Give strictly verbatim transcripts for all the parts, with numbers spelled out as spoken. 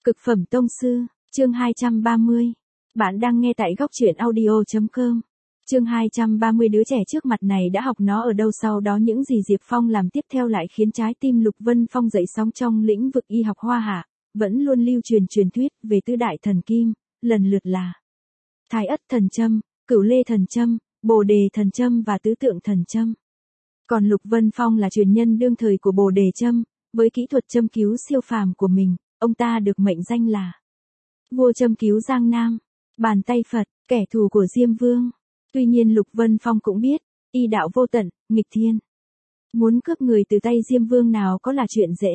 Cực phẩm tông sư, chương hai trăm ba mươi. Bạn đang nghe tại góc truyện audio chấm com. Chương hai trăm ba mươi. Đứa trẻ trước mặt này đã học nó ở đâu, sau đó những gì Diệp Phong làm tiếp theo lại khiến trái tim Lục Vân Phong dậy sóng. Trong lĩnh vực y học hoa hạ, vẫn luôn lưu truyền truyền thuyết về tứ đại thần kim, lần lượt là Thái Ất thần châm, Cửu Lê thần châm, Bồ Đề thần châm và Tứ Tượng thần châm. Còn Lục Vân Phong là truyền nhân đương thời của Bồ Đề châm, với kỹ thuật châm cứu siêu phàm của mình, ông ta được mệnh danh là vua châm cứu Giang Nam, bàn tay Phật, kẻ thù của Diêm Vương. Tuy nhiên Lục Vân Phong cũng biết, y đạo vô tận, nghịch thiên. Muốn cướp người từ tay Diêm Vương nào có là chuyện dễ.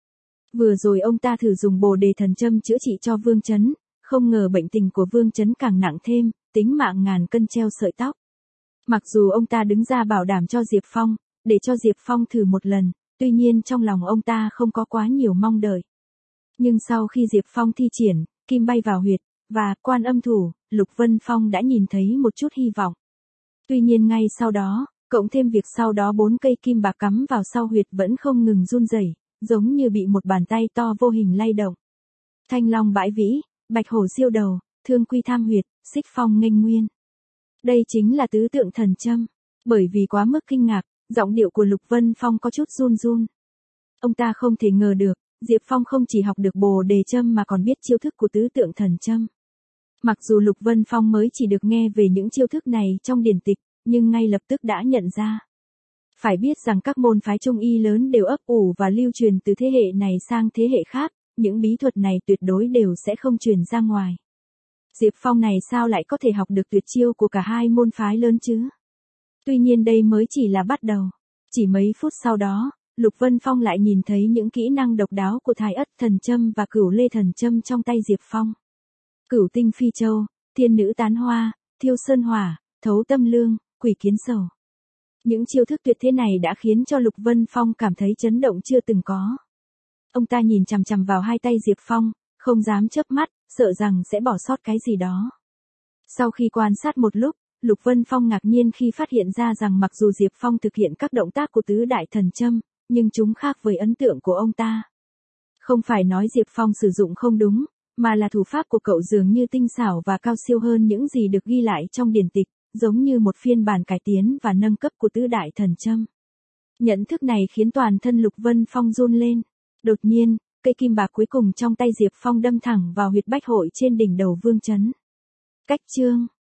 Vừa rồi ông ta thử dùng Bồ Đề thần châm chữa trị cho Vương Chấn, không ngờ bệnh tình của Vương Chấn càng nặng thêm, tính mạng ngàn cân treo sợi tóc. Mặc dù ông ta đứng ra bảo đảm cho Diệp Phong, để cho Diệp Phong thử một lần, tuy nhiên trong lòng ông ta không có quá nhiều mong đợi. Nhưng sau khi Diệp Phong thi triển, kim bay vào huyệt, và quan âm thủ, Lục Vân Phong đã nhìn thấy một chút hy vọng. Tuy nhiên ngay sau đó, cộng thêm việc sau đó bốn cây kim bạc cắm vào sau huyệt vẫn không ngừng run rẩy, giống như bị một bàn tay to vô hình lay động. Thanh long bãi vĩ, bạch hổ siêu đầu, thương quy tham huyệt, xích phong nghênh nguyên. Đây chính là tứ tượng thần châm. Bởi vì quá mức kinh ngạc, giọng điệu của Lục Vân Phong có chút run run. Ông ta không thể ngờ được, Diệp Phong không chỉ học được Bồ Đề châm mà còn biết chiêu thức của tứ tượng thần châm. Mặc dù Lục Vân Phong mới chỉ được nghe về những chiêu thức này trong điển tịch, nhưng ngay lập tức đã nhận ra. Phải biết rằng các môn phái trung y lớn đều ấp ủ và lưu truyền từ thế hệ này sang thế hệ khác, những bí thuật này tuyệt đối đều sẽ không truyền ra ngoài. Diệp Phong này sao lại có thể học được tuyệt chiêu của cả hai môn phái lớn chứ? Tuy nhiên đây mới chỉ là bắt đầu. Chỉ mấy phút sau đó, Lục Vân Phong lại nhìn thấy những kỹ năng độc đáo của Thái Ất thần châm và Cửu Lê thần châm trong tay Diệp Phong. Cửu tinh phi châu, thiên nữ tán hoa, thiêu sơn hỏa, thấu tâm lương, quỷ kiến sầu. Những chiêu thức tuyệt thế này đã khiến cho Lục Vân Phong cảm thấy chấn động chưa từng có. Ông ta nhìn chằm chằm vào hai tay Diệp Phong, không dám chớp mắt, sợ rằng sẽ bỏ sót cái gì đó. Sau khi quan sát một lúc, Lục Vân Phong ngạc nhiên khi phát hiện ra rằng mặc dù Diệp Phong thực hiện các động tác của tứ đại thần châm, nhưng chúng khác với ấn tượng của ông ta. Không phải nói Diệp Phong sử dụng không đúng, mà là thủ pháp của cậu dường như tinh xảo và cao siêu hơn những gì được ghi lại trong điển tịch, giống như một phiên bản cải tiến và nâng cấp của tứ đại thần châm. Nhận thức này khiến toàn thân Lục Vân Phong run lên. Đột nhiên, cây kim bạc cuối cùng trong tay Diệp Phong đâm thẳng vào huyệt bách hội trên đỉnh đầu Vương Chấn. Cách chương